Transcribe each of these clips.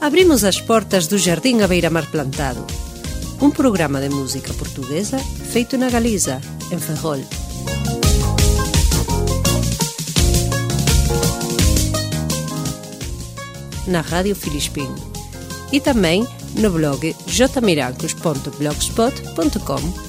Abrimos as portas do Jardim à Beira-Mar Plantado, um programa de música portuguesa feito na Galiza, em Ferrol. Na Rádio Filispín e também no blog jmirancos.blogspot.com.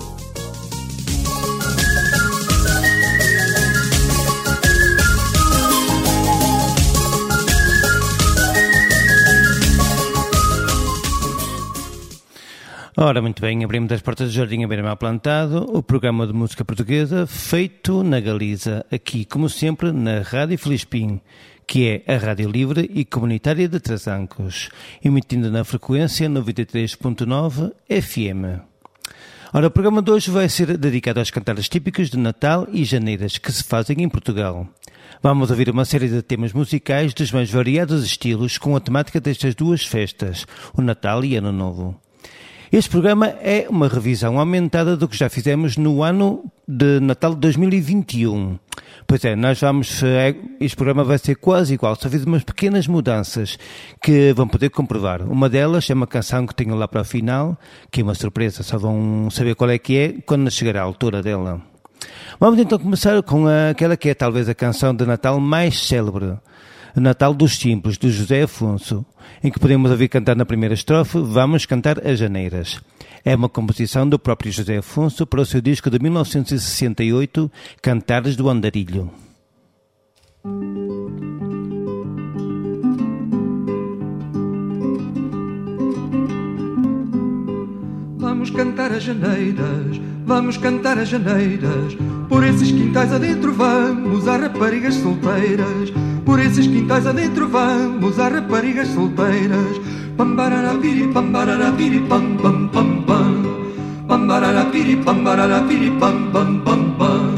Ora, muito bem, abrimos as portas do Jardim à Beira-Mar Plantado, o programa de música portuguesa feito na Galiza, aqui, como sempre, na Rádio Filispín, que é a rádio livre e comunitária de Trasancos, emitindo na frequência 93.9 FM. Ora, o programa de hoje vai ser dedicado aos cantares típicos de Natal e Janeiras que se fazem em Portugal. Vamos ouvir uma série de temas musicais dos mais variados estilos com a temática destas duas festas, o Natal e Ano Novo. Este programa é uma revisão aumentada do que já fizemos no ano de Natal de 2021. Pois é, este programa vai ser quase igual, só fiz umas pequenas mudanças que vão poder comprovar. Uma delas é uma canção que tenho lá para o final, que é uma surpresa, só vão saber qual é que é quando chegar à altura dela. Vamos então começar com aquela que é talvez a canção de Natal mais célebre, Natal dos Simples, do José Afonso, em que podemos ouvir cantar na primeira estrofe Vamos Cantar as Janeiras. É uma composição do próprio José Afonso para o seu disco de 1968, Cantares do Andarilho. Vamos cantar as janeiras, vamos cantar as janeiras. Por esses quintais adentro vamos, há raparigas solteiras. Por esses quintais adentro vamos, há raparigas solteiras. Pambararapiri, pambararapiri, pam, pam, pam, pam. Pambararapiri, pambararapiri, pam, pam, pam, pam.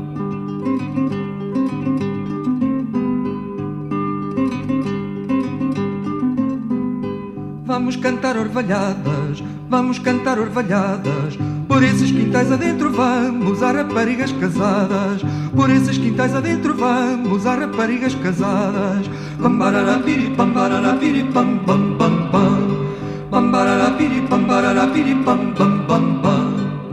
Vamos cantar orvalhadas, vamos cantar orvalhadas. Por esses quintais adentro vamos, há raparigas casadas. Por esses quintais adentro vamos, há raparigas casadas. Pambararapiri, pambararapiri, pam, pam, pam, pam. Pambararapiri, pambararapiri, pam, pam, pam, pam.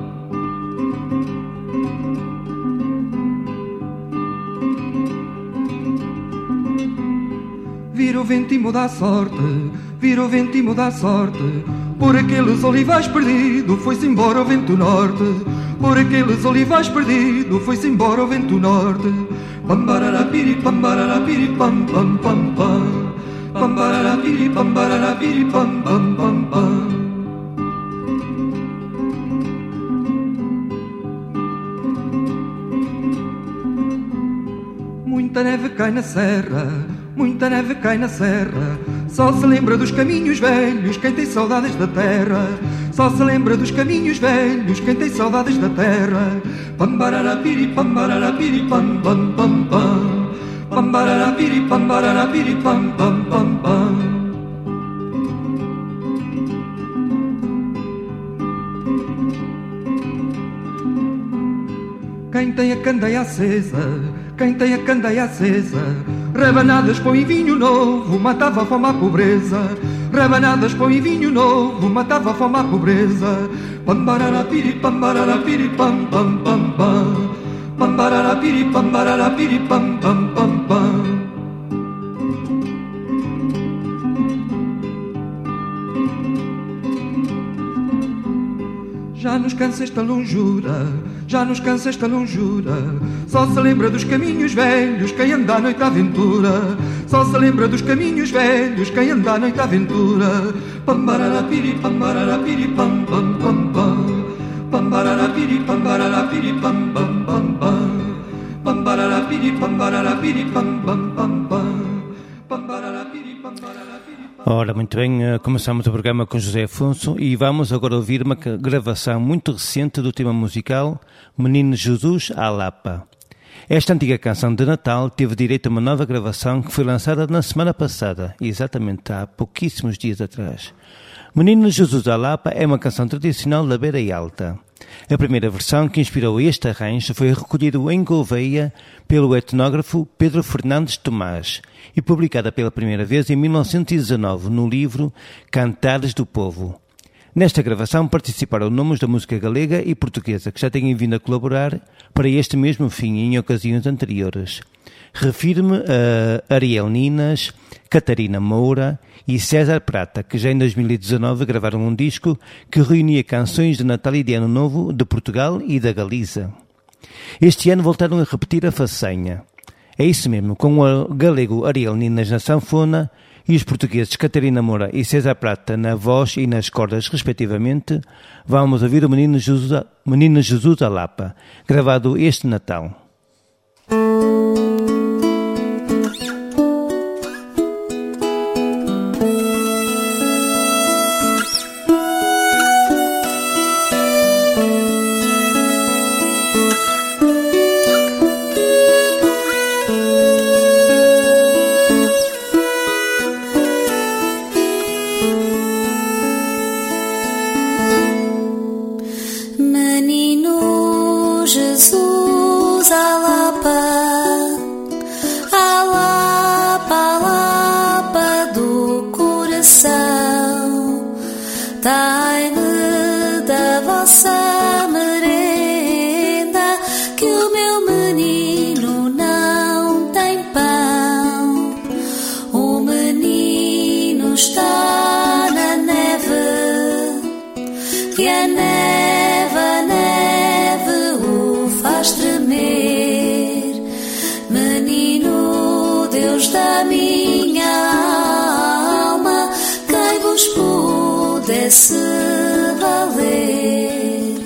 Vira o vento e muda a sorte, vira o vento e muda a sorte. Por aqueles olivais perdido foi-se embora o vento norte. Por aqueles olivais perdido foi-se embora o vento norte. Pambararapiri, pambararapiri, pam, pam, pam, pam. Pambararapiri, pambararapiri, pam, pam, pam, pam. Muita neve cai na serra, muita neve cai na serra. Só se lembra dos caminhos velhos quem tem saudades da terra. Só se lembra dos caminhos velhos quem tem saudades da terra. Pambararapiri, pambararapiri, pam, pam, pam, pam. Pambararapiri, pambararapiri, pam, pam, pam, pam. Quem tem a candeia acesa, quem tem a candeia acesa, rabanadas pão e vinho novo, matava a fome à pobreza. Rabanadas pão e vinho novo, matava a fome à pobreza. Pambararapiri, pambararapiri, pam, pam, pam, pam. Pambararapiri, pambararapiri, pam, pam, pam, pam. Já nos cansa esta longura, já nos cansa esta longura. Só se lembra dos caminhos velhos quem anda à noite à aventura. Só se lembra dos caminhos velhos quem anda à noite à aventura. Pambararapiri, pambararapiri, pam, pam, pam, pam. Pambararapiri, pambararapiri, pam, pam, pam, pam. Pambararapiri, pambararapiri, pam, pam, pam, pam. Pambararapiri, pambararapiri. Ora, muito bem, começamos o programa com José Afonso e vamos agora ouvir uma gravação muito recente do tema musical Menino Jesus à Lapa. Esta antiga canção de Natal teve direito a uma nova gravação que foi lançada na semana passada, exatamente há pouquíssimos dias atrás. Menino Jesus da Lapa é uma canção tradicional da Beira Alta. A primeira versão que inspirou este arranjo foi recolhido em Gouveia pelo etnógrafo Pedro Fernandes Tomás e publicada pela primeira vez em 1919 no livro Cantares do Povo. Nesta gravação participaram nomes da música galega e portuguesa que já têm vindo a colaborar para este mesmo fim em ocasiões anteriores. Refiro-me a Ariel Ninas, Catarina Moura e César Prata, que já em 2019 gravaram um disco que reunia canções de Natal e de Ano Novo de Portugal e da Galiza. Este ano voltaram a repetir a façanha. É isso mesmo, com o galego Ariel Ninas na sanfona e os portugueses Catarina Moura e César Prata na voz e nas cordas, respectivamente, vamos ouvir o Menino Jesus da Lapa, gravado este Natal. Menino Jesus à Lapa do coração, dai-me da vossa merenda, que o meu menino não tem pão. O menino está na neve, e a neve o faz tremer. Menino Deus da minha alma, quem vos pudesse valer.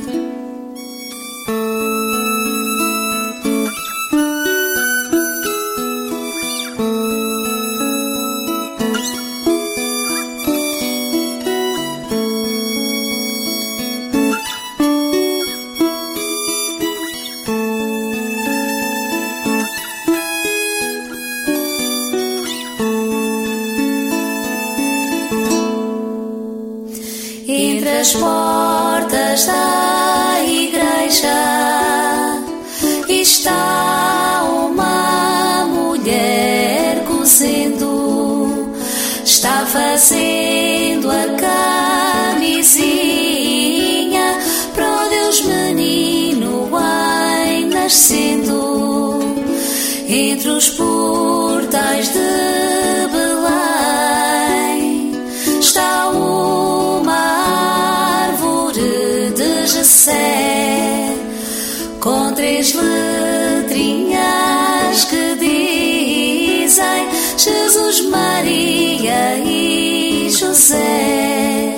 Entre as portas da igreja está uma mulher cozendo, está fazendo a camisinha para o Deus menino em nascendo. Entre os portais de Belém está com 3 letrinhas que dizem Jesus, Maria e José.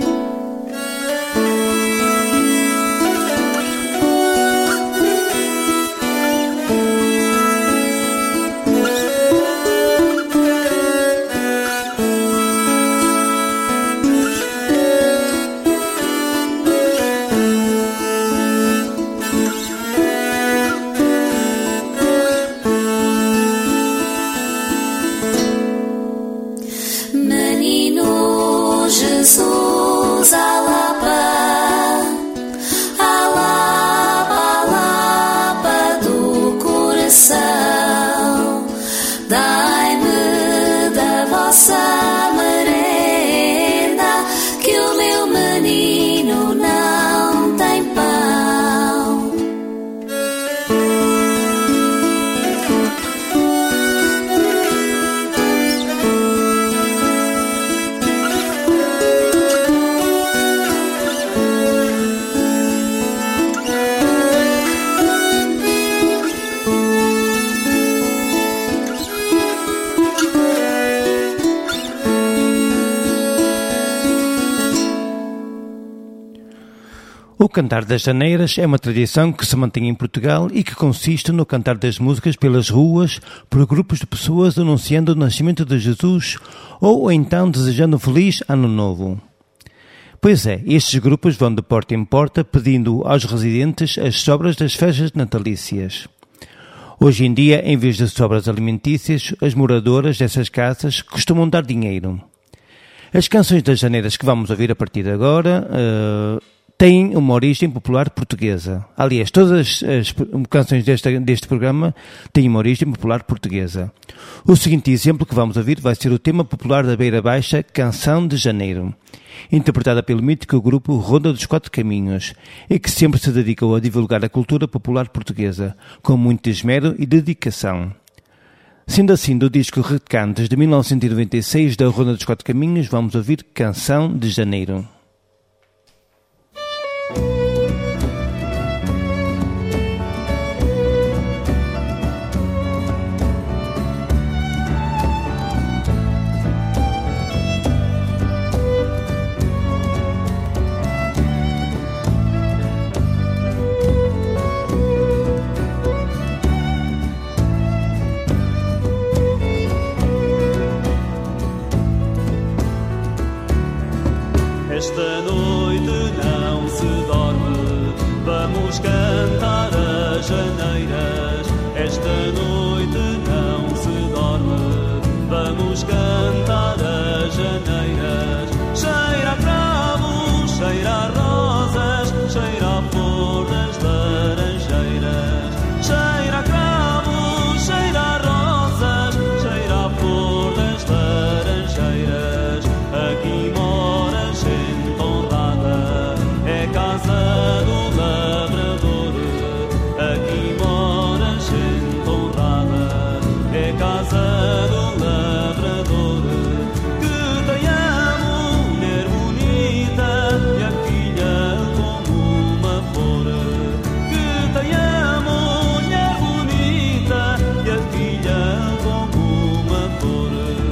Menino Jesus à Lapa do coração, dai-me da vossa merenda, que o meu menino não tem pão. O Cantar das Janeiras é uma tradição que se mantém em Portugal e que consiste no cantar das músicas pelas ruas por grupos de pessoas anunciando o nascimento de Jesus ou então desejando um feliz ano novo. Pois é, estes grupos vão de porta em porta pedindo aos residentes as sobras das festas natalícias. Hoje em dia, em vez de sobras alimentícias, as moradoras dessas casas costumam dar dinheiro. As canções das janeiras que vamos ouvir a partir de agora têm uma origem popular portuguesa. Aliás, todas as canções deste programa têm uma origem popular portuguesa. O seguinte exemplo que vamos ouvir vai ser o tema popular da Beira Baixa, Canção de Janeiro, interpretada pelo mítico grupo Ronda dos Quatro Caminhos, e que sempre se dedicou a divulgar a cultura popular portuguesa, com muito esmero e dedicação. Sendo assim, do disco Recantos de 1996 da Ronda dos Quatro Caminhos, vamos ouvir Canção de Janeiro. Esta noite não se dorme, vamos cantar as janeiras. Esta noite não se dorme, vamos cantar as janeiras. Cheira a cravos, cheira a rosas, cheira a flor das laranjeiras. Cheira a cravos, cheira a rosas, cheira a flor das laranjeiras. Aqui mora gente honrada, é casa do lavrador. Aqui mora gente honrada, é casa do lavrador. Que tem a mulher bonita e a filha como uma flor. Que tem a mulher bonita e a filha como uma flor.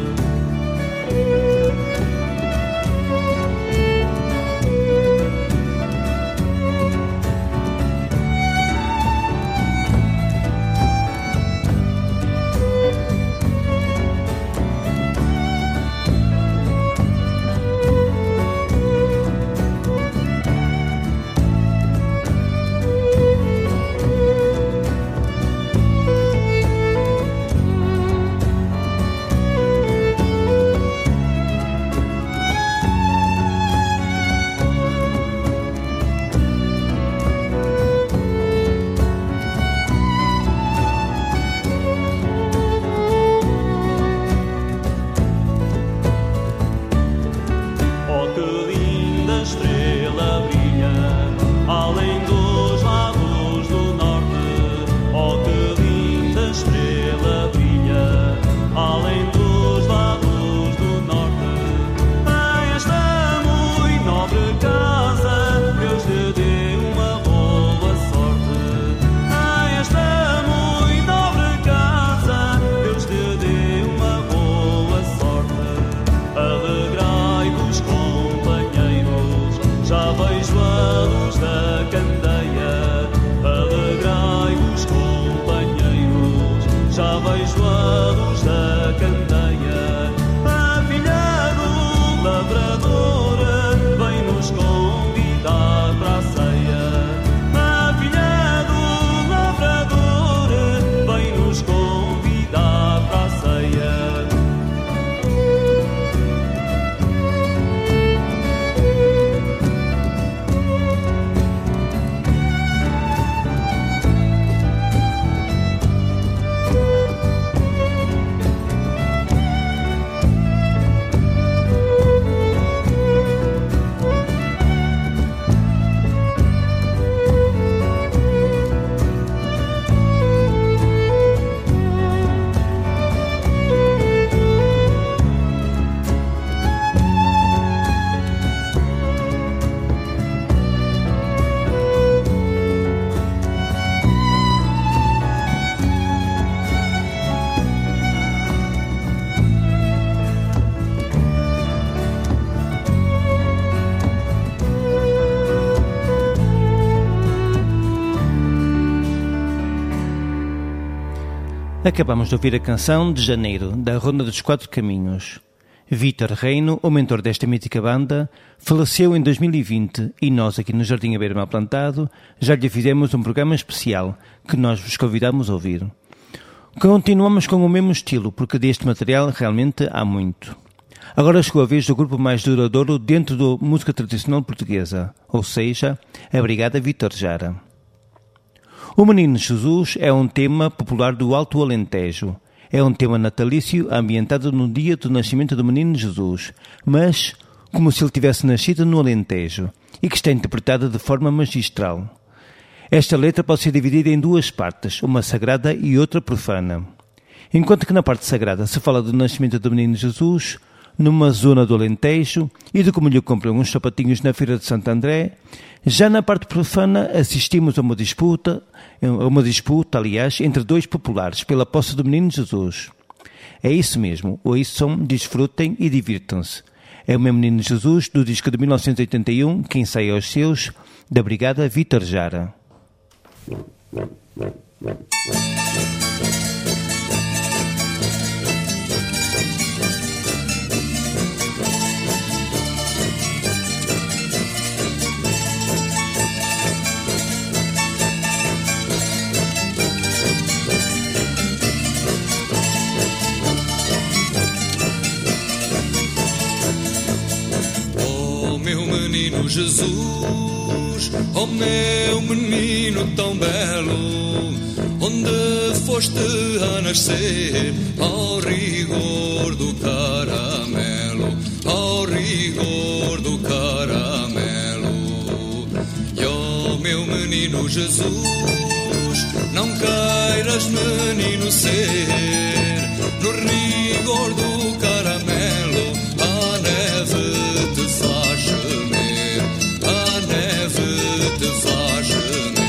Oh, que linda estrela brilha além dos lagos do norte. Oh, que linda estrela brilha além dos lagos do norte. A esta muito nobre casa Deus lhe dê uma boa sorte. A esta muito nobre casa Deus lhe dê uma boa sorte. Alegrai-vos, companheiros, já vejo a luz da candeia. Alegrai-vos, companheiros, já vejo a luz da candeia. A filha do lavrador vem-nos convidar para a ceia. A filha do lavrador vem-nos convidar para a ceia. Acabamos de ouvir a Canção de Janeiro, da Ronda dos Quatro Caminhos. Vítor Reino, o mentor desta mítica banda, faleceu em 2020 e nós aqui no Jardim à Beira-Mar Plantado já lhe fizemos um programa especial que nós vos convidamos a ouvir. Continuamos com o mesmo estilo porque deste material realmente há muito. Agora chegou a vez do grupo mais duradouro dentro da música tradicional portuguesa, ou seja, a Brigada Vítor Jara. O Menino Jesus é um tema popular do Alto Alentejo. É um tema natalício ambientado no dia do nascimento do Menino Jesus, mas como se ele tivesse nascido no Alentejo, e que está interpretada de forma magistral. Esta letra pode ser dividida em duas partes, uma sagrada e outra profana. Enquanto que na parte sagrada se fala do nascimento do Menino Jesus, numa zona do Alentejo, e de como lhe compram uns sapatinhos na Feira de Santo André, já na parte profana assistimos a uma disputa, entre dois populares pela posse do Menino Jesus. É isso mesmo, ouçam, desfrutem e divirtam-se. É o meu Menino Jesus, do disco de 1981, que ensaia aos seus, da Brigada Vítor Jara. Menino Jesus, oh meu menino tão belo, onde foste a nascer, ao rigor do caramelo, ao rigor do caramelo. E oh meu menino Jesus, não queiras menino ser, no rigor do caramelo, a neve te faz gemer, a neve te faz gemer.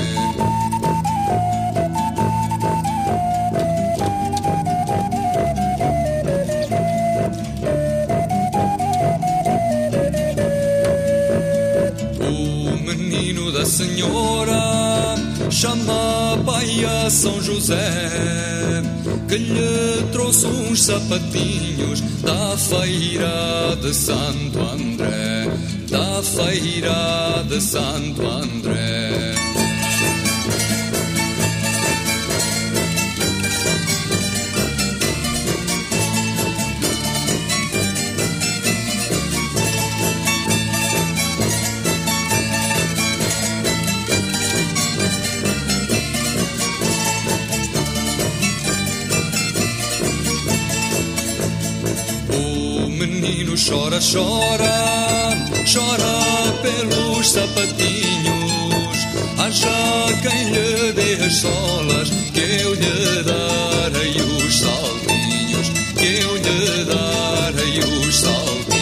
O menino da senhora chama pai a São José, que lhe trouxe uns sapatinhos da feira de Santo André, da feira de Santo André. Chora, chora, chora pelos sapatinhos. Haja quem lhe dê as solas, que eu lhe darei os saltinhos, que eu lhe darei os saltinhos.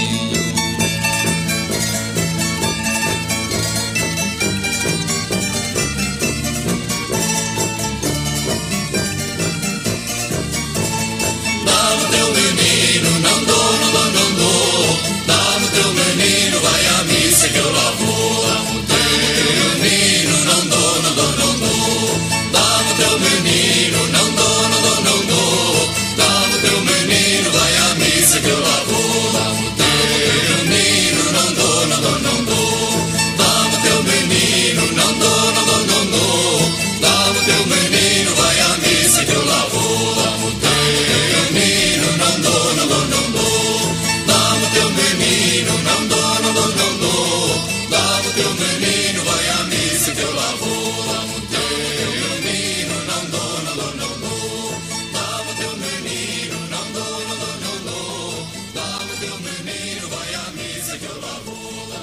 Dá-me teu menino, não dou, não dou, não dou. Dá-me teu menino, vai à missa que eu lá vou. Dá-me teu menino, não dou, não dou, não dou. Dá-me teu menino, não dou, não dou, não dou. Dá-me teu menino, vai à missa que eu lá vou. Dá-me teu menino, não dou, não dou, não dou. Dá-me teu menino, não dou, não dou, não dou. Dá-me teu menino, vai à missa que eu lá vou. Dá-me teu menino, não dou, não dou, não dou. Dá-me teu menino, não dou, não dou, não dou. Dá-me teu menino, vai à missa que eu lá vou. Dá-me teu menino, não dou, não dou, não dou. Dá-me teu menino, não dou, não dou, não dou. Dá-me teu menino, vai à missa que eu lá vou.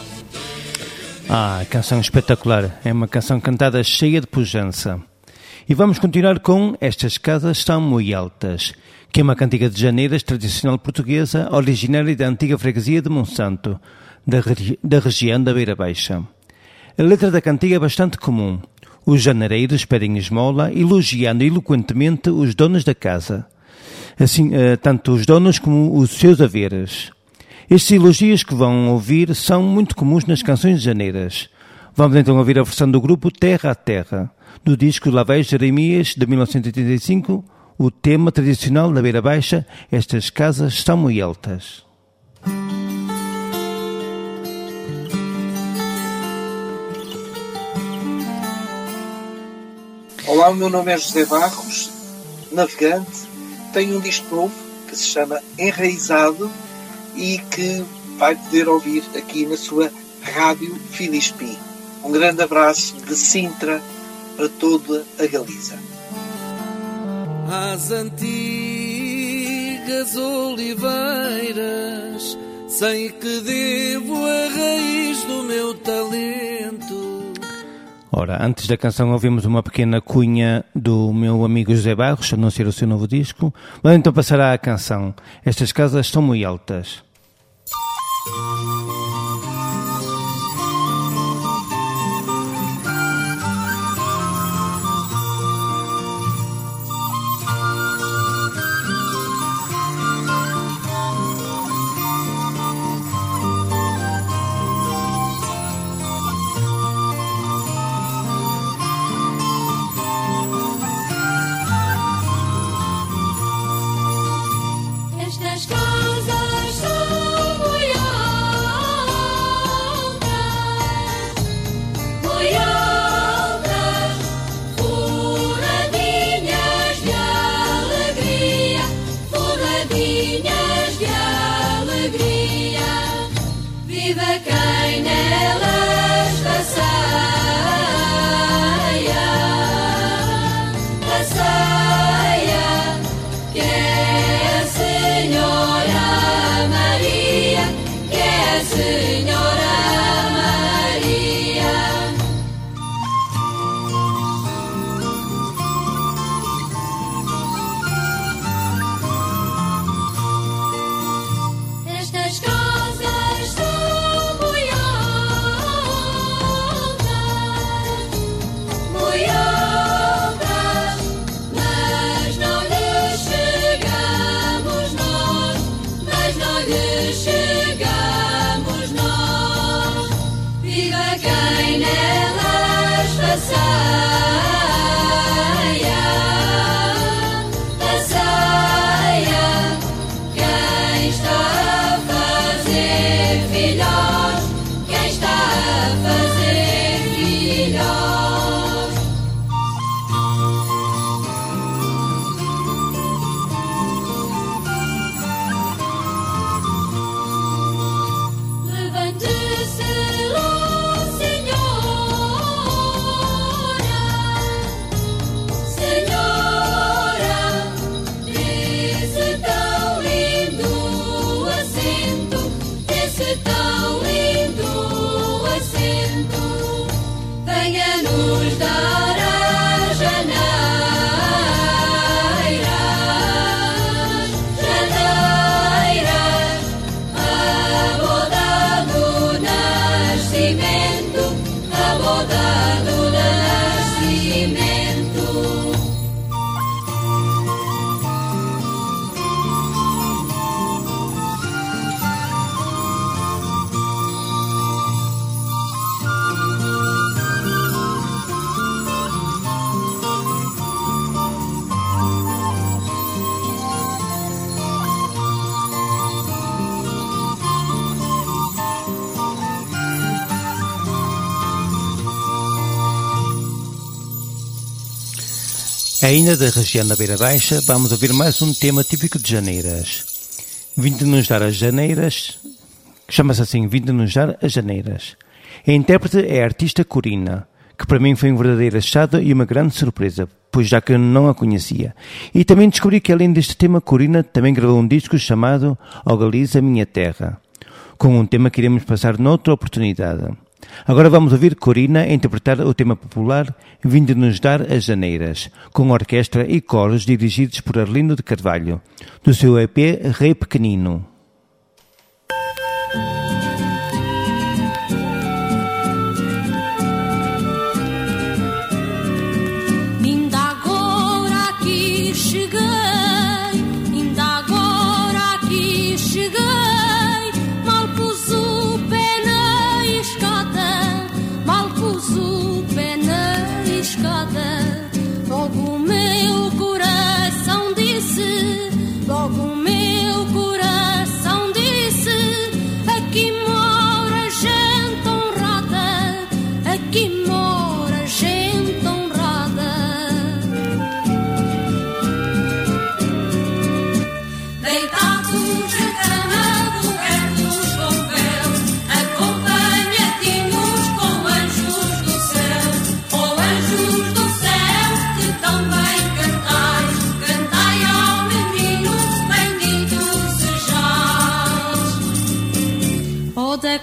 Ah, canção espetacular. É uma canção cantada cheia de pujança. E vamos continuar com Estas Casas São Muito Altas, que é uma cantiga de janeiras tradicional portuguesa, originária da antiga freguesia de Monsanto, da região da Beira Baixa. A letra da cantiga é bastante comum. Os janeireiros pedem esmola, elogiando eloquentemente os donos da casa, assim, tanto os donos como os seus haveres. Estes elogios que vão ouvir são muito comuns nas canções de janeiras. Vamos então ouvir a versão do grupo Terra a Terra, do disco Lá Vai Jeremias, de 1985, o tema tradicional da Beira Baixa, Estas Casas São Muito Altas. Olá, o meu nome é José Barros, navegante. Tenho um disco novo que se chama Enraizado e que vai poder ouvir aqui na sua Rádio Filispim. Um grande abraço de Sintra para toda a Galiza. Às antigas oliveiras, sei que devo a raiz do meu talento. Ora, antes da canção ouvimos uma pequena cunha do meu amigo José Barros, a anunciar o seu novo disco. Vamos então passar à canção. Estas casas estão muito altas. Estas casas são muito altas, forradinhas de alegria, forradinhas de alegria. Viva quem nelas passeia, passeia, que é a Senhora Maria, que é a Senhora Maria. Estas casas são muito altas, mas não lhes chegamos nós, mas não lhes chegamos nós. Viva quem nelas passeia, passeia, quem está a fazer filhos, quem está a fazer filhos. Levante-se, ó Senhora, desse tão lindo assento, desse tão lindo assento, venha-nos dar as janeiras, janeiras, a boda do nascimento, a boda do nascimento. Ainda da região da Beira Baixa, vamos ouvir mais um tema típico de Janeiras. Vindo-nos dar as Janeiras, chama-se assim, Vindo-nos dar as Janeiras. A intérprete é a artista Corina, que para mim foi um verdadeiro achado e uma grande surpresa, pois já que eu não a conhecia. E também descobri que além deste tema, Corina também gravou um disco chamado Ó Galiza, Minha Terra, com um tema que iremos passar noutra oportunidade. Agora vamos ouvir Corina interpretar o tema popular Vindo-nos dar as Janeiras, com orquestra e coros dirigidos por Arlindo de Carvalho, do seu EP Rei Pequenino. Ainda agora aqui cheguei, ainda agora aqui cheguei, mal pus o pé na escada, mal pus o pé na escada. Logo o meu coração disse, logo o meu coração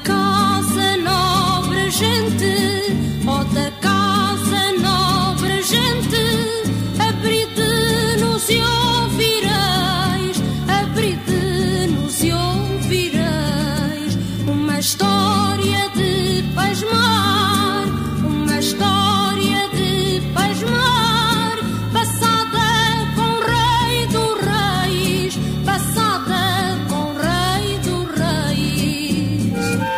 casa, nobre gente, ó da casa, nobre gente, abride-nos e ouvireis, abride-nos e ouvireis uma história de pasmar, uma história de pasmar, passada com o rei dos reis, passada com o rei dos reis.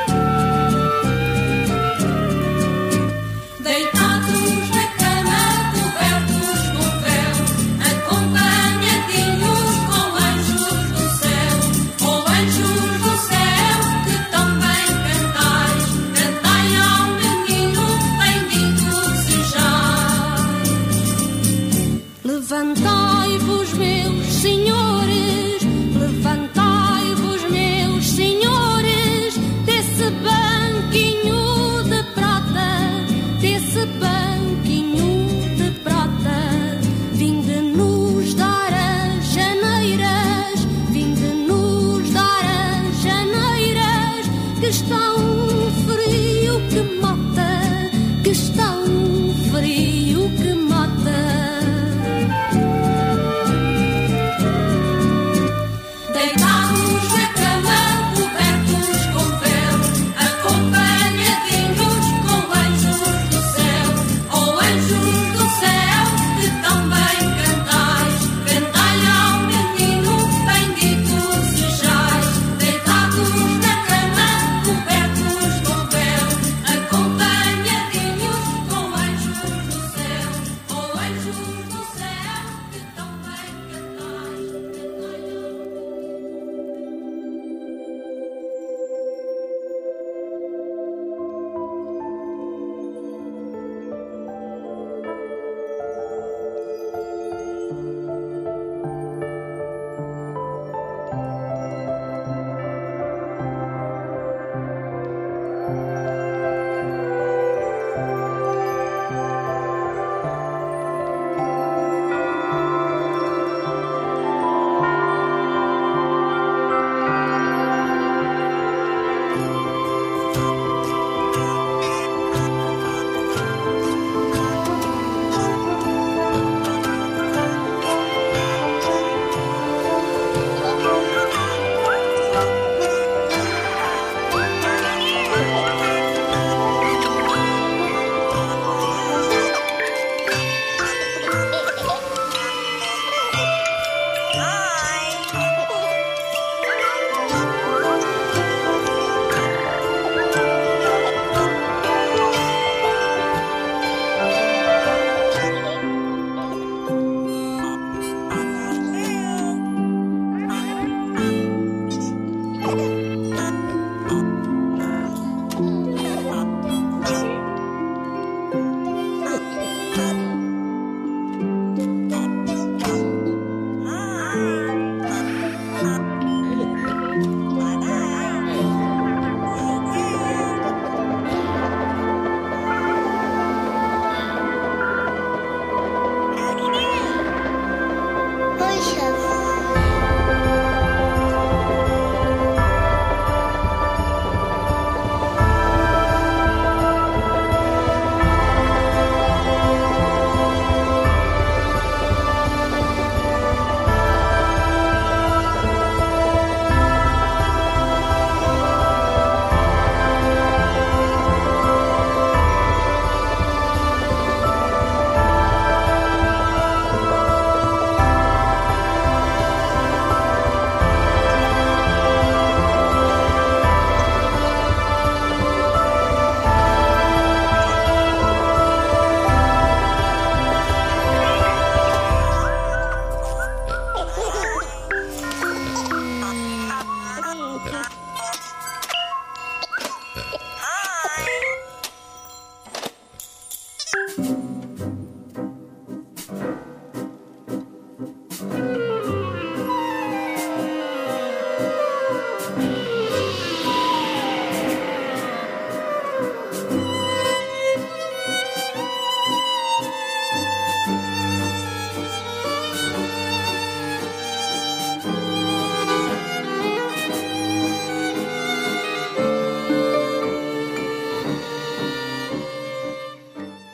Deitados na cama, cobertos com véu, acompanhadinhos com anjos do céu, oh anjos do céu, que tão bem cantais, cantai ao menino, bendito sejais. Levantai-vos, meus senhores, levantai-vos, meus senhores, desse banquinho de prata, desse banquinho de prata, vinde-nos dar as janeiras, vinde-nos dar as janeiras, que está um frio que mata, que está um frio que mata. Deitados na cama, cobertos com véu, acompanhadinhos com anjos do céu, oh anjos do céu, que tão bem cantais, cantai ao menino, bendito sejais. Deitados na cama, cobertos com véu, acompanhadinhos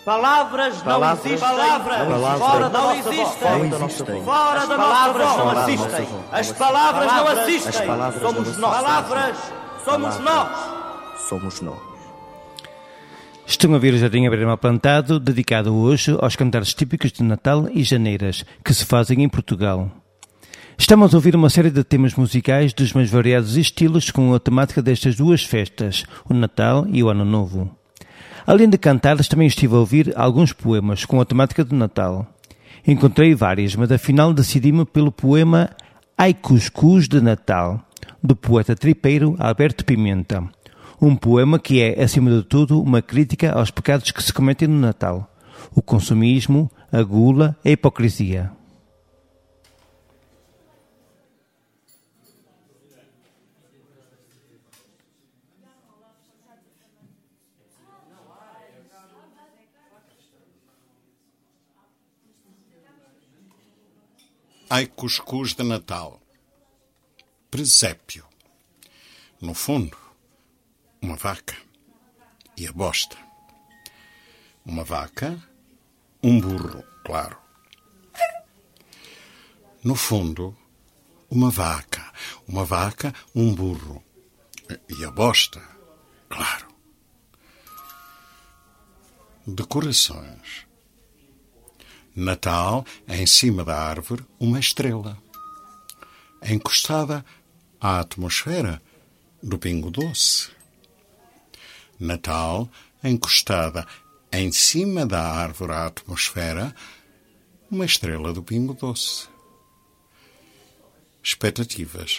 Palavras não existem. Palavras fora da nossa voz. Fora da nossa voz não assistem. As palavras não assistem. Somos nós. Palavras somos nós. Somos nós. Estão a ouvir o Jardim à Beira-Mar Plantado, dedicado hoje aos cantares típicos de Natal e Janeiras, que se fazem em Portugal. Estamos a ouvir uma série de temas musicais dos mais variados estilos com a temática destas duas festas, o Natal e o Ano Novo. Além de cantares, também estive a ouvir alguns poemas com a temática do Natal. Encontrei vários, mas afinal decidi-me pelo poema Ai Cuscuz de Natal, do poeta tripeiro Alberto Pimenta. Um poema que é, acima de tudo, uma crítica aos pecados que se cometem no Natal: o consumismo, a gula e a hipocrisia. Ai Cuscuz de Natal. Presépio. No fundo, uma vaca e a bosta. Uma vaca, um burro, claro. No fundo, uma vaca, um burro e a bosta, claro. Decorações. Natal, em cima da árvore, uma estrela. Encostada à atmosfera do Pingo Doce. Natal, encostada em cima da árvore à atmosfera, uma estrela do Pingo Doce. Expectativas.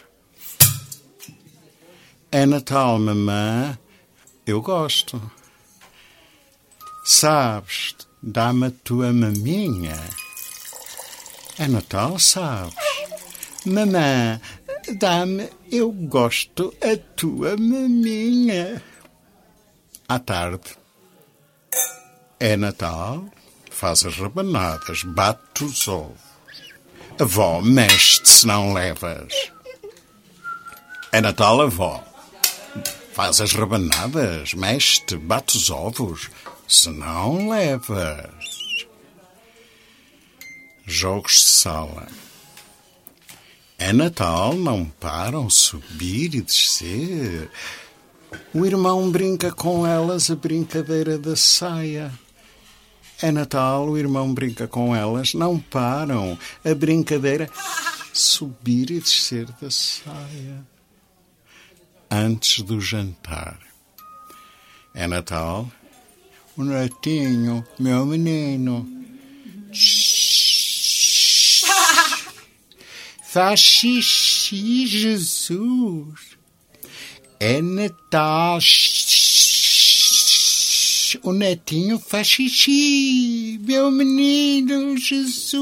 É Natal, mamã, eu gosto. Sabes, dá-me a tua maminha. É Natal, sabes? Mamã, dá-me, eu gosto, a tua maminha. À tarde. É Natal, faz as rabanadas, bate os ovos. Avó, mexe-te se não levas. É Natal, avó. Faz as rabanadas, mexe-te, bate os ovos. Se não levas. Jogos de sala. É Natal, não param subir e descer. O irmão brinca com elas a brincadeira da saia. É Natal, o irmão brinca com elas, não param a brincadeira subir e descer da saia. Antes do jantar. É Natal. O netinho, meu menino. Faz xixi, Jesus. É Natal. O netinho faz xixi, meu menino, Jesus.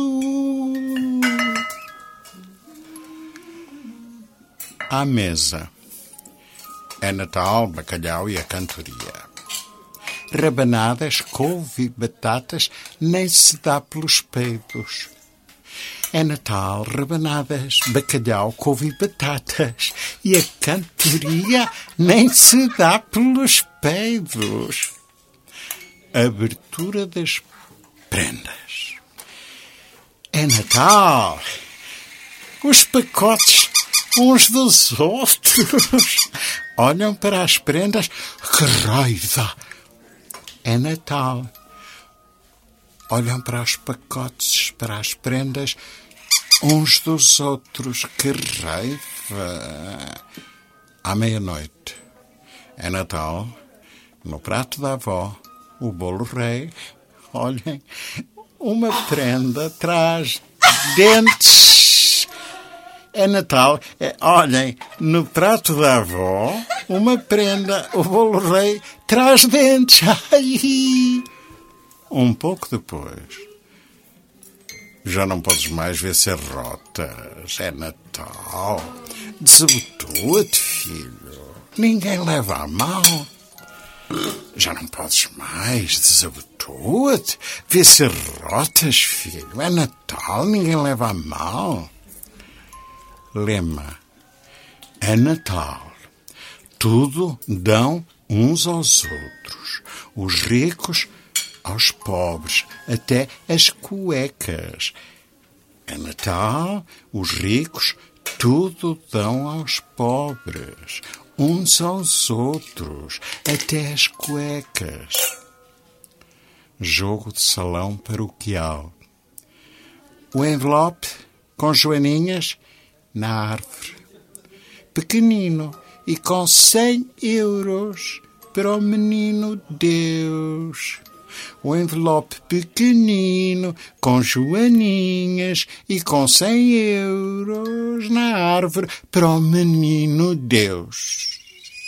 À mesa. É Natal, bacalhau e a cantoria. Rabanadas, couve e batatas, nem se dá pelos peidos. É Natal, rabanadas, bacalhau, couve e batatas, e a cantoria nem se dá pelos peidos. Abertura das prendas. É Natal. Os pacotes uns dos outros olham para as prendas. Que raiva! É Natal. Olham para os pacotes, para as prendas, uns dos outros. Que raiva! À meia-noite. É Natal. No prato da avó, o bolo rei. Olhem, uma prenda traz dentes. É Natal. Olhem, no prato da avó, uma prenda, o bolo rei, traz dentes. Ai! Um pouco depois, já não podes mais ver serrotas. É Natal. Desabotua-te, filho. Ninguém leva a mal. Já não podes mais. Desabotua-te. Vê serrotas, filho. É Natal. Ninguém leva a mal. Lema. É Natal. Tudo dão uns aos outros. Os ricos aos pobres, até as cuecas. A Natal, os ricos tudo dão aos pobres, uns aos outros, até as cuecas. Jogo de salão paroquial. O envelope com joaninhas na árvore. Pequenino e com 100 euros para o menino Deus. O envelope pequenino com joaninhas e com 100 euros na árvore para o menino Deus.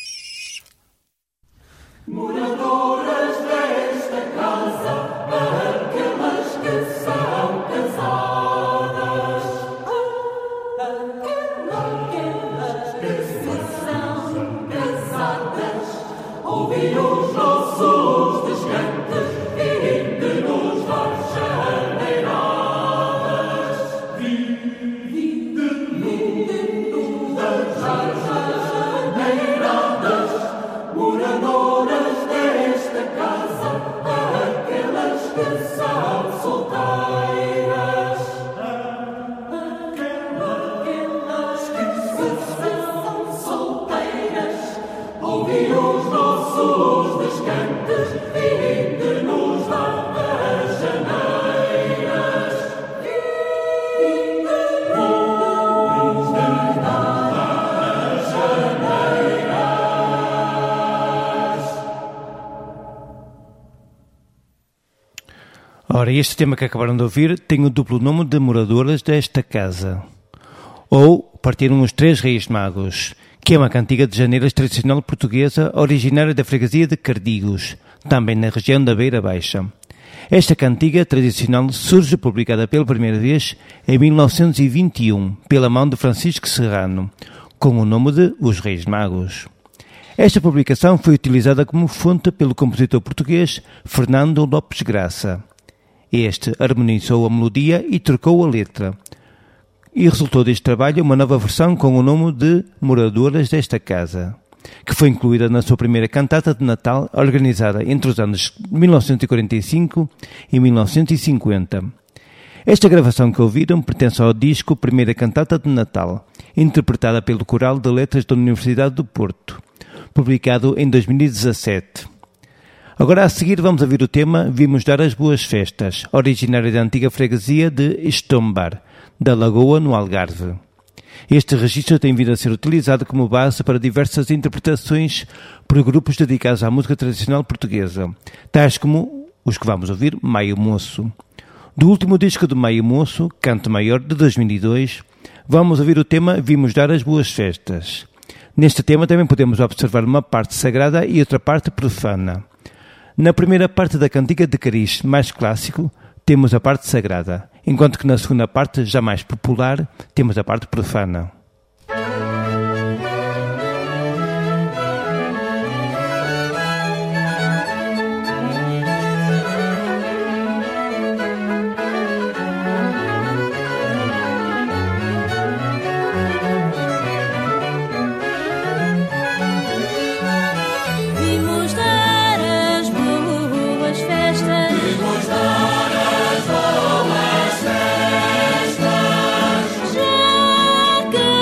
Moradoras desta casa, aquelas que são casadas, aquelas que são casadas, ouvi os nossos descantos vindo-nos dar janeiradas, vindo-nos dar janeiradas, moradoras desta casa, aquelas que são solteiras, aquelas que são solteiras, ouvi os nossos descantos vindo-nos dar as janeiras, vindo-nos dar as janeiras. Ora, este tema que acabaram de ouvir tem o duplo nome de Moradoras desta Casa, ou Partiram os Três Reis Magos, que é uma cantiga de janeiras tradicional portuguesa originária da freguesia de Cardigos, também na região da Beira Baixa. Esta cantiga tradicional surge publicada pela primeira vez em 1921 pela mão de Francisco Serrano, com o nome de Os Reis Magos. Esta publicação foi utilizada como fonte pelo compositor português Fernando Lopes Graça. Este harmonizou a melodia e trocou a letra. E resultou deste trabalho uma nova versão com o nome de Moradoras desta Casa, que foi incluída na sua primeira cantata de Natal, organizada entre os anos 1945 e 1950. Esta gravação que ouviram pertence ao disco Primeira Cantata de Natal, interpretada pelo Coral de Letras da Universidade do Porto, publicado em 2017. Agora a seguir vamos ouvir o tema Vimos Dar as Boas Festas, originário da antiga freguesia de Estombar, da Lagoa, no Algarve. Este registro tem vindo a ser utilizado como base para diversas interpretações por grupos dedicados à música tradicional portuguesa, tais como os que vamos ouvir, Maio Moço. Do último disco de Maio Moço, Canto Maior, de 2002, vamos ouvir o tema Vimos Dar as Boas Festas. Neste tema também podemos observar uma parte sagrada e outra parte profana. Na primeira parte da cantiga de cariz mais clássico, temos a parte sagrada, enquanto que na segunda parte, já mais popular, temos a parte profana. Vimos dar as boas festas, vimos dar as boas festas, já que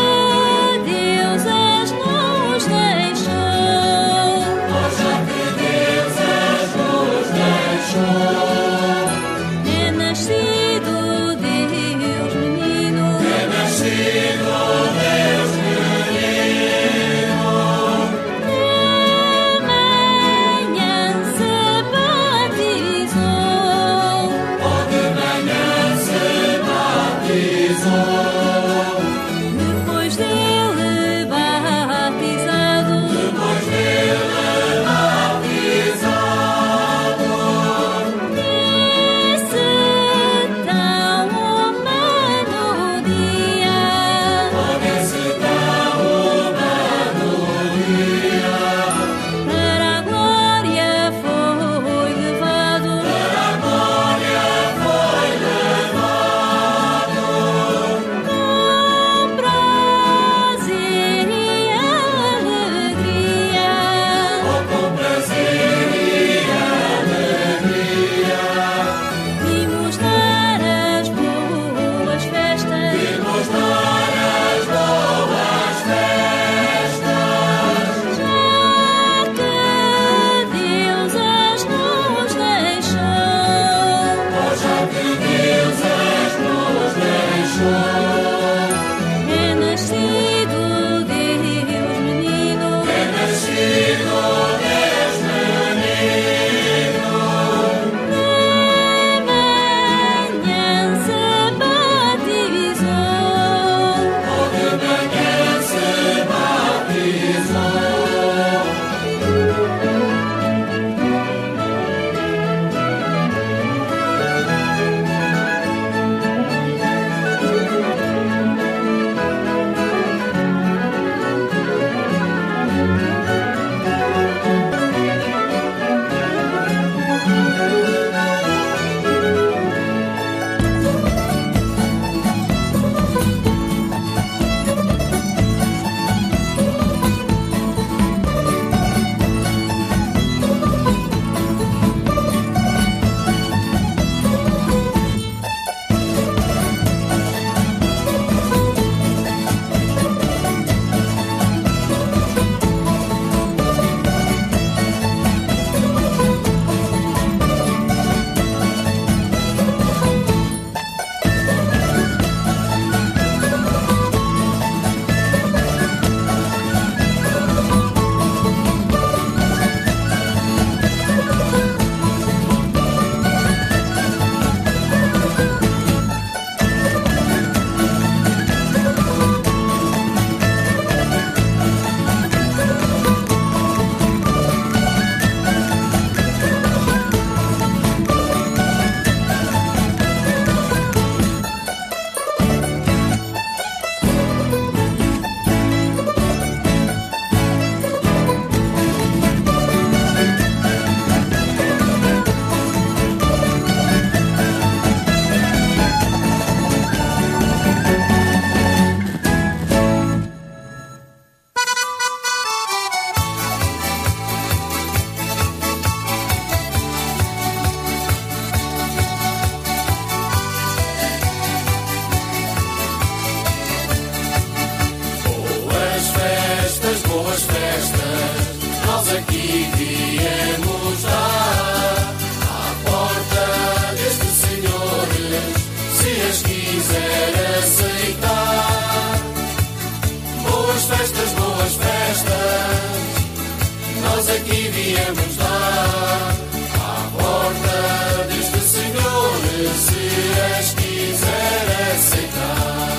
viemos dar à porta deste Senhor, se as quiser aceitar.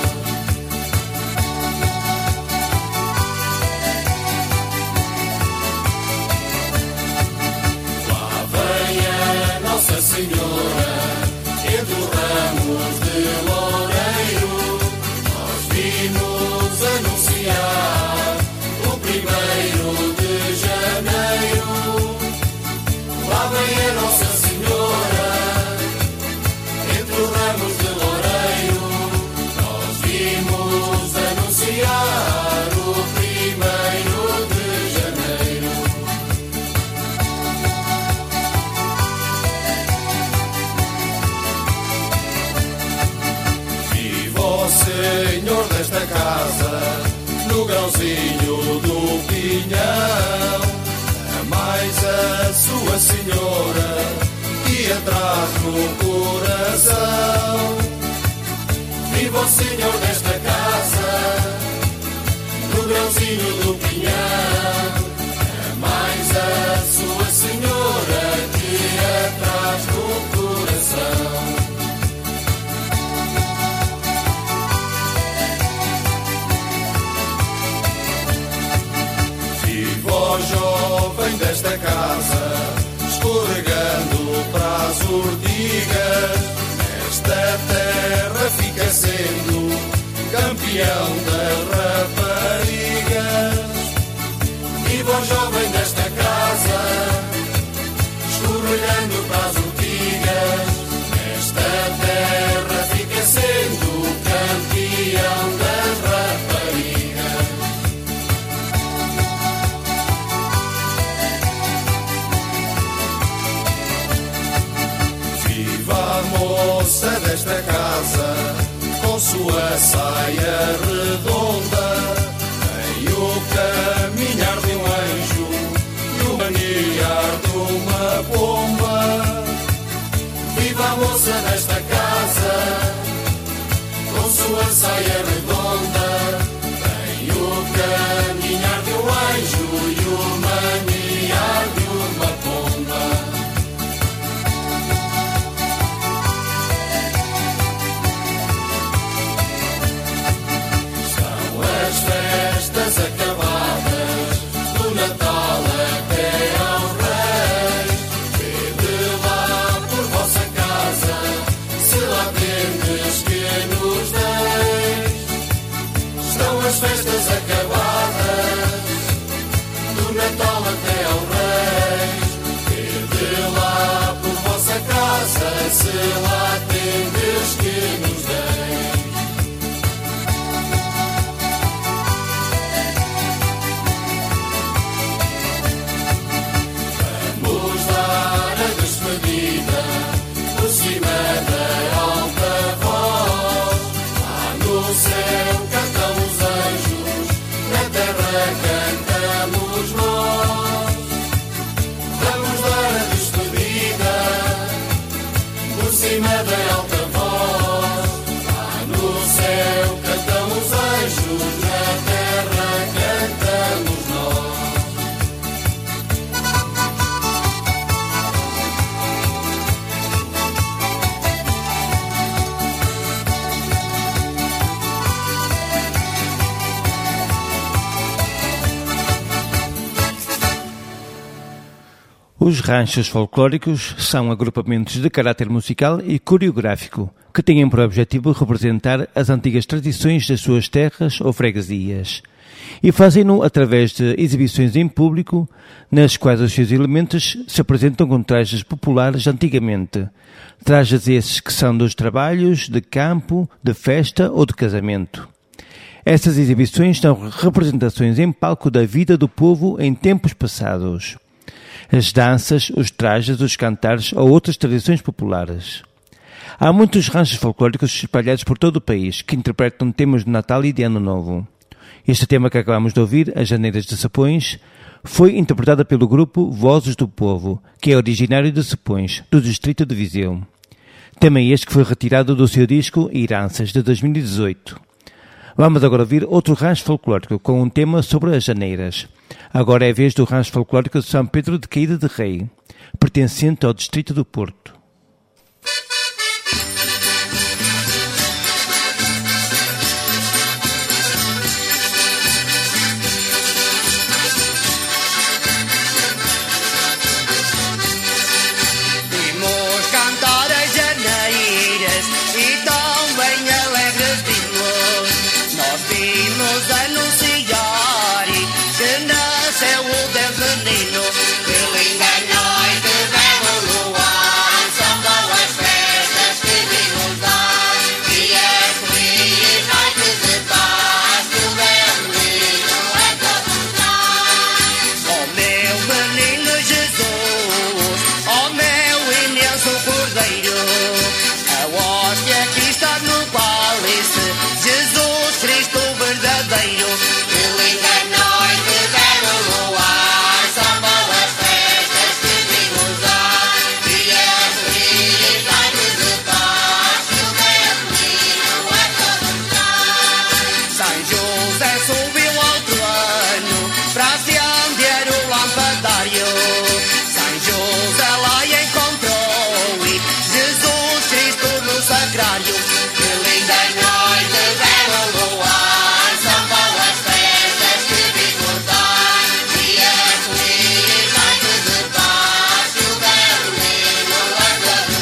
Lá vem a Nossa Senhora, entre os ramos de loureiro, nós vimos anunciar o 1º de janeiro. Lá vem a Nossa Senhora, entre os ramos de loureiro, nós vimos anunciar o 1º de janeiro. Viva o Senhor desta casa, no grãozinho do pinhão, a mais a sua Senhora, que atrás no coração. Viva o Senhor desta casa, no grãozinho do pinhão, a mais a sua Senhora, que atrás no coração. Viva o jovem desta casa, escorregando para as urtigas, nesta terra fica sendo campeão das raparigas. Viva o jovem desta casa, escorregando para as urtigas, nesta terra fica sendo campeão das raparigas. Viva a moça desta casa, com sua saia redonda, tem o caminhar de um anjo e o maniar de uma pomba. Viva a moça desta casa, com sua saia redonda, tem o caminhar de um anjo e o maniar de uma pomba. As festas acabadas, do Natal até aos Reis, vede lá por vossa casa, se lá tendes que nos deis. Estão as festas acabadas, do Natal até aos Reis, vede lá por vossa casa, se lá tendes que nos deis. Vamos dar a despedida por cima da alta voz. Lá no céu cantam os anjos, na terra cantamos nós. Vamos dar a despedida por cima da alta voz. Lá no céu cantam os anjos, na terra cantamos nós. Os ranchos folclóricos são agrupamentos de caráter musical e coreográfico que têm por objetivo representar as antigas tradições das suas terras ou freguesias e fazem-no através de exibições em público nas quais os seus elementos se apresentam com trajes populares de antigamente, trajes esses que são dos trabalhos, de campo, de festa ou de casamento. Essas exibições são representações em palco da vida do povo em tempos passados. As danças, os trajes, os cantares ou outras tradições populares. Há muitos ranchos folclóricos espalhados por todo o país que interpretam temas de Natal e de Ano Novo. Este tema que acabamos de ouvir, As Janeiras de Sepões, foi interpretada pelo grupo Vozes do Povo, que é originário de Sepões, do distrito de Viseu. Tema este que foi retirado do seu disco Heranças, de 2018. Vamos agora ouvir outro rancho folclórico com um tema sobre as janeiras. Agora é a vez do rancho folclórico de São Pedro de Caída de Rei, pertencente ao distrito do Porto. Vimos cantar as janeiras e também alegres vimos. Nós vimos anunciar que nasceu o Deus menino. Que linda noite, belo luar, são boas festas que vimos dar. Dias felizes, noites de paz, que o Deus menino é todo traz. Oh meu menino Jesus, oh meu imenso Cordeiro, a hóstia que está no cálice, Jesus Cristo verdadeiro. Que linda noite, belo luar, são boas festas que vimos dar. Dias felizes, noites de paz, que o Deus menino é todo traz. São José subiu ao trono para acender o lampadário. São José lá encontrou e Jesus Cristo no sacrário. Que linda noite, belo luar, são boas festas que vimos dar. Dias felizes, noites de paz, que o Deus menino é todo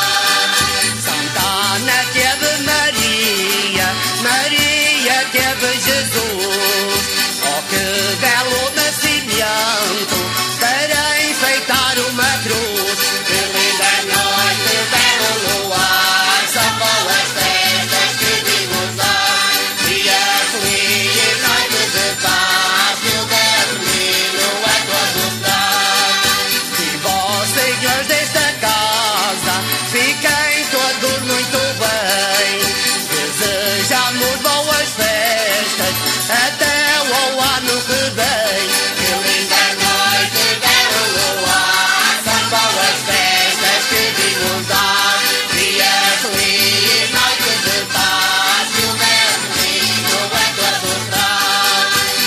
traz. Santa Ana teve Maria, Maria teve Jesus. Oh, que belo nascimento para enfeitar uma cruz. Que linda noite, belo luar, são boas festas que vimos dar. Dias felizes, noites de paz, que o Deus menino é todo traz. E vós, senhores desta casa, fiquem todos muito bem. Desejamos boas festas até ao ano que vem. Que linda noite, belo luar, são boas festas que vimos dar. Dias felizes, noites de paz, que o Deus menino é todo traz.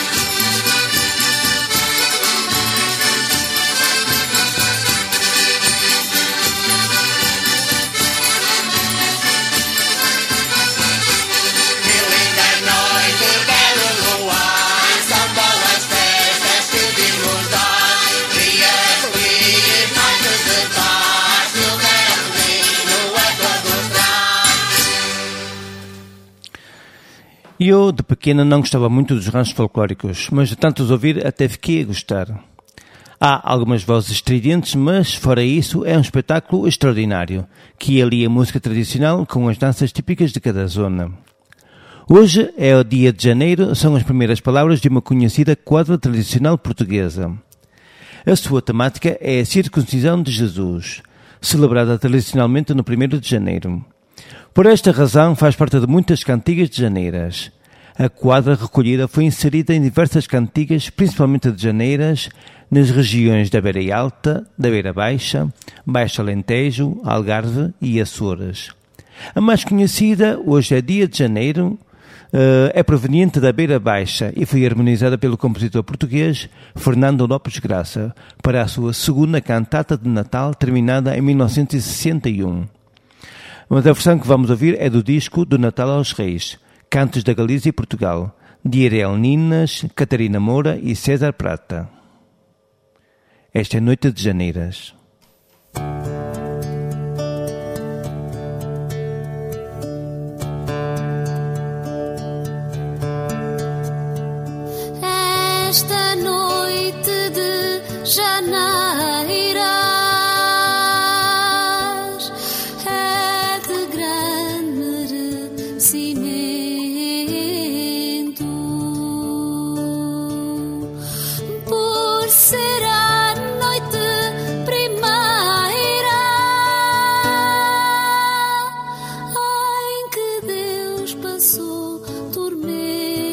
Que linda noite, belo luar, são boas festas que vimos dar. Dias felizes, noites de paz, que o Deus menino é todo traz. Eu, de pequena, não gostava muito dos ranchos folclóricos, mas de tanto os ouvir até fiquei a gostar. Há algumas vozes estridentes, mas, fora isso, é um espetáculo extraordinário, que alia a música tradicional com as danças típicas de cada zona. Hoje é o dia de janeiro, são as primeiras palavras de uma conhecida quadra tradicional portuguesa. A sua temática é a circuncisão de Jesus, celebrada tradicionalmente no 1º de janeiro. Por esta razão, faz parte de muitas cantigas de janeiras. A quadra recolhida foi inserida em diversas cantigas, principalmente de janeiras, nas regiões da Beira Alta, da Beira Baixa, Baixo Alentejo, Algarve e Açores. A mais conhecida, hoje é dia de janeiro, é proveniente da Beira Baixa e foi harmonizada pelo compositor português Fernando Lopes Graça para a sua segunda cantata de Natal, terminada em 1961. Mas a versão que vamos ouvir é do disco Do Natal aos Reis, Cantos da Galícia e Portugal, de Ariel Ninas, Catarina Moura e César Prata. Esta é Noite de Janeiras. Esta noite de janeiras é de grande merecimento, por ser a noite primeira em que Deus passou tormentos.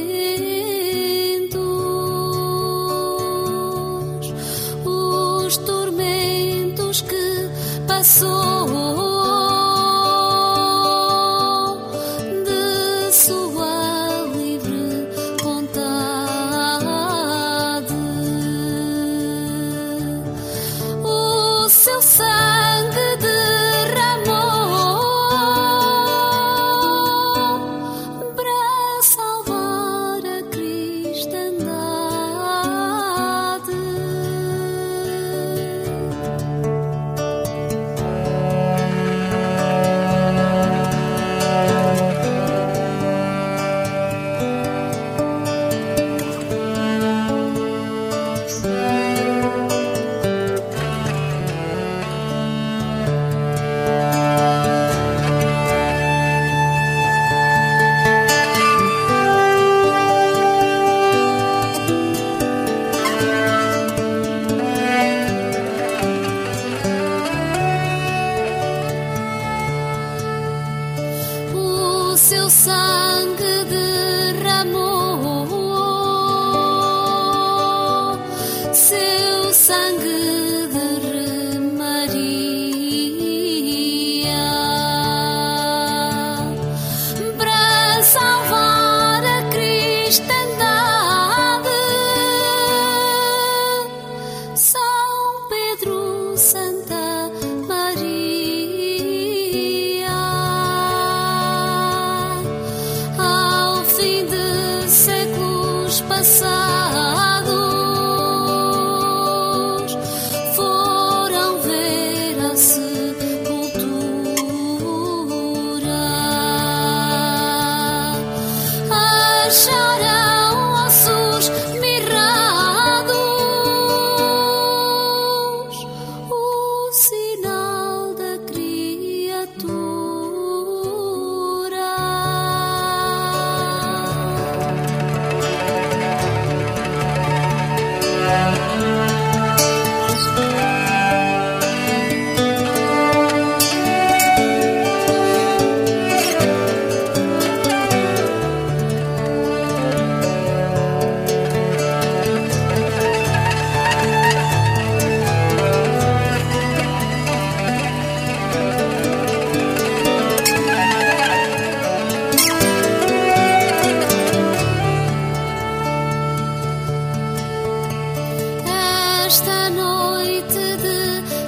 Os tormentos que passou de sua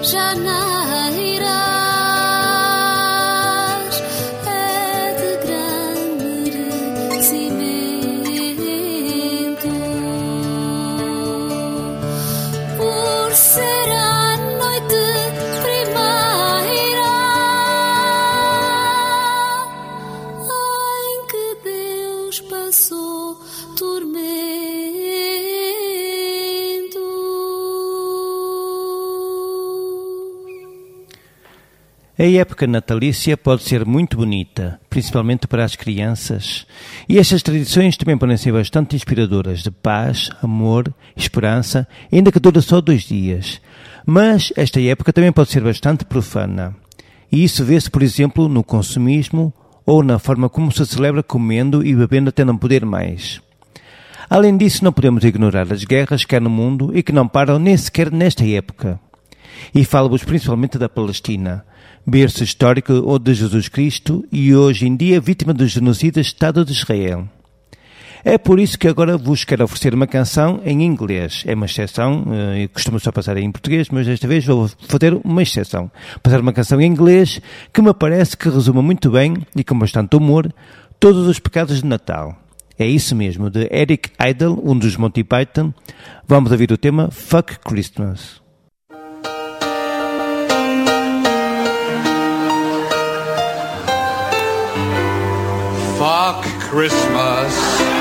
já não irás. É de grande merecimento, por ser a noite primeira em que Deus passou tormento. A época natalícia pode ser muito bonita, principalmente para as crianças, e estas tradições também podem ser bastante inspiradoras de paz, amor, esperança, ainda que dura só 2 dias. Mas esta época também pode ser bastante profana, e isso vê-se, por exemplo, no consumismo ou na forma como se celebra comendo e bebendo até não poder mais. Além disso, não podemos ignorar as guerras que há no mundo e que não param nem sequer nesta época. E falo-vos principalmente da Palestina, berço histórico de Jesus Cristo e hoje em dia vítima do genocida Estado de Israel. É por isso que agora vos quero oferecer uma canção em inglês. É uma exceção, eu costumo só passar em português, mas desta vez vou fazer uma exceção. Passar uma canção em inglês que me parece que resuma muito bem e com bastante humor todos os pecados de Natal. É isso mesmo, de Eric Idle, um dos Monty Python. Vamos ouvir o tema Fuck Christmas. Fuck Christmas.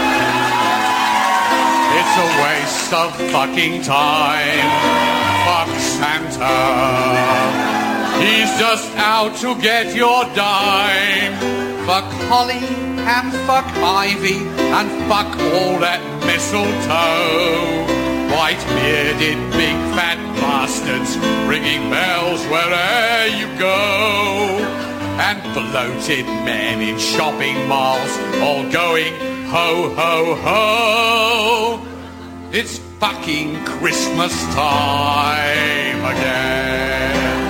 It's a waste of fucking time. Fuck Santa. He's just out to get your dime. Fuck holly and fuck ivy and fuck all that mistletoe. White-bearded big fat bastards ringing bells wherever you go. And bloated men in shopping malls all going ho, ho, ho. It's fucking Christmas time again.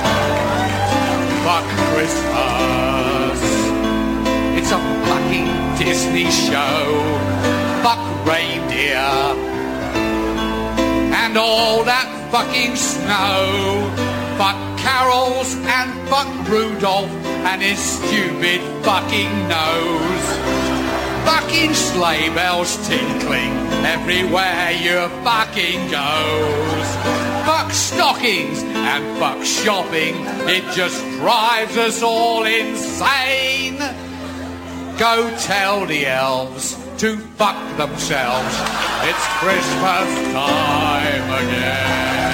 Fuck Christmas. It's a fucking Disney show. Fuck reindeer and all that fucking snow. Fuck carols and fuck Rudolph and his stupid fucking nose. Fucking sleigh bells tinkling everywhere you fucking goes. Fuck stockings and fuck shopping, it just drives us all insane. Go tell the elves to fuck themselves. It's Christmas time again.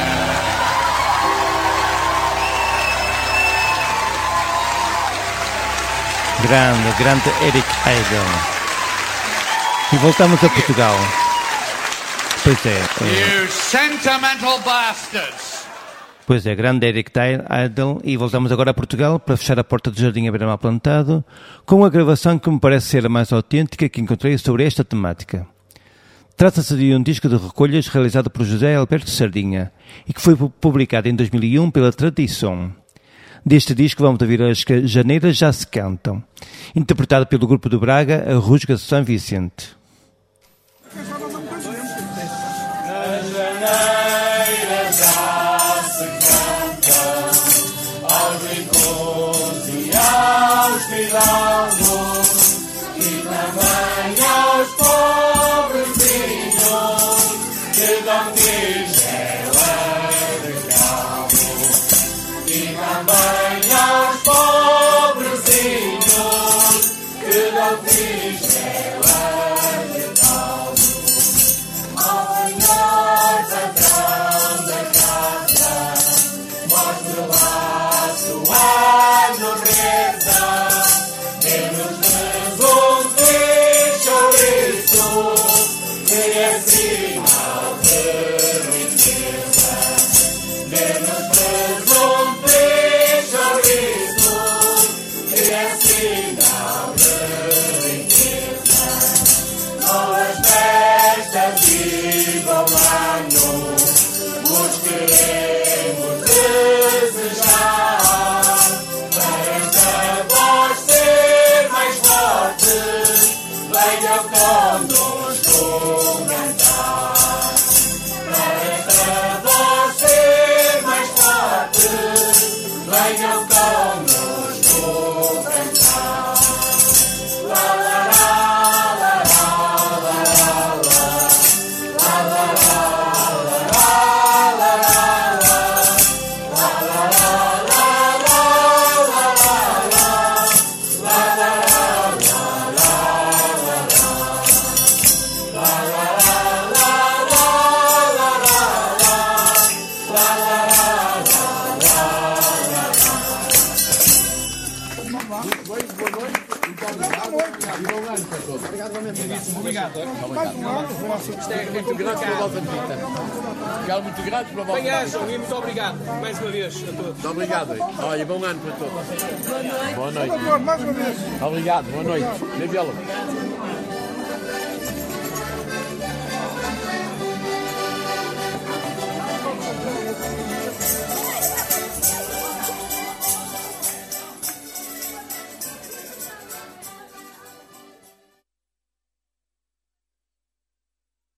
Grande Eric Idle. E voltamos a Portugal. Pois é. You sentimental bastards. Pois é, grande Eric Idle. E voltamos agora a Portugal para fechar a porta do Jardim à Beira-Mar Plantado com a gravação que me parece ser a mais autêntica que encontrei sobre esta temática. Trata-se de um disco de recolhas realizado por José Alberto Sardinha e que foi publicado em 2001 pela Tradição. Deste disco vamos ouvir As Janeiras Já Se Cantam, interpretado pelo grupo de Braga, a Rusga de São Vicente. As janeiras já se cantam, aos ricos e aos fidalgos, e também aos pobrezinhos, que dão tigela de calmo, e também aos pobrezinhos, que dão tigela de calmo. Ao Senhor patrão da casa, mostre lá sua nobreza, dê-nos presunto e chouriço, que é sinal de riqueza. Dê-nos presunto e chouriço, que é sinal de riqueza. Novas festas e bom ano vos queremos desejar, para esta voz ser mais forte, venham conosco cantar. Para esta voz ser mais forte, Obrigado. Isto é muito grato pela vossa visita. Obrigado, muito grato pela vossa visita. Bem-ajam e muito obrigado mais uma vez a todos. Muito obrigado. Olha, bom ano para todos. Boa noite. Boa noite. Obrigado, boa noite. Bem-vindo.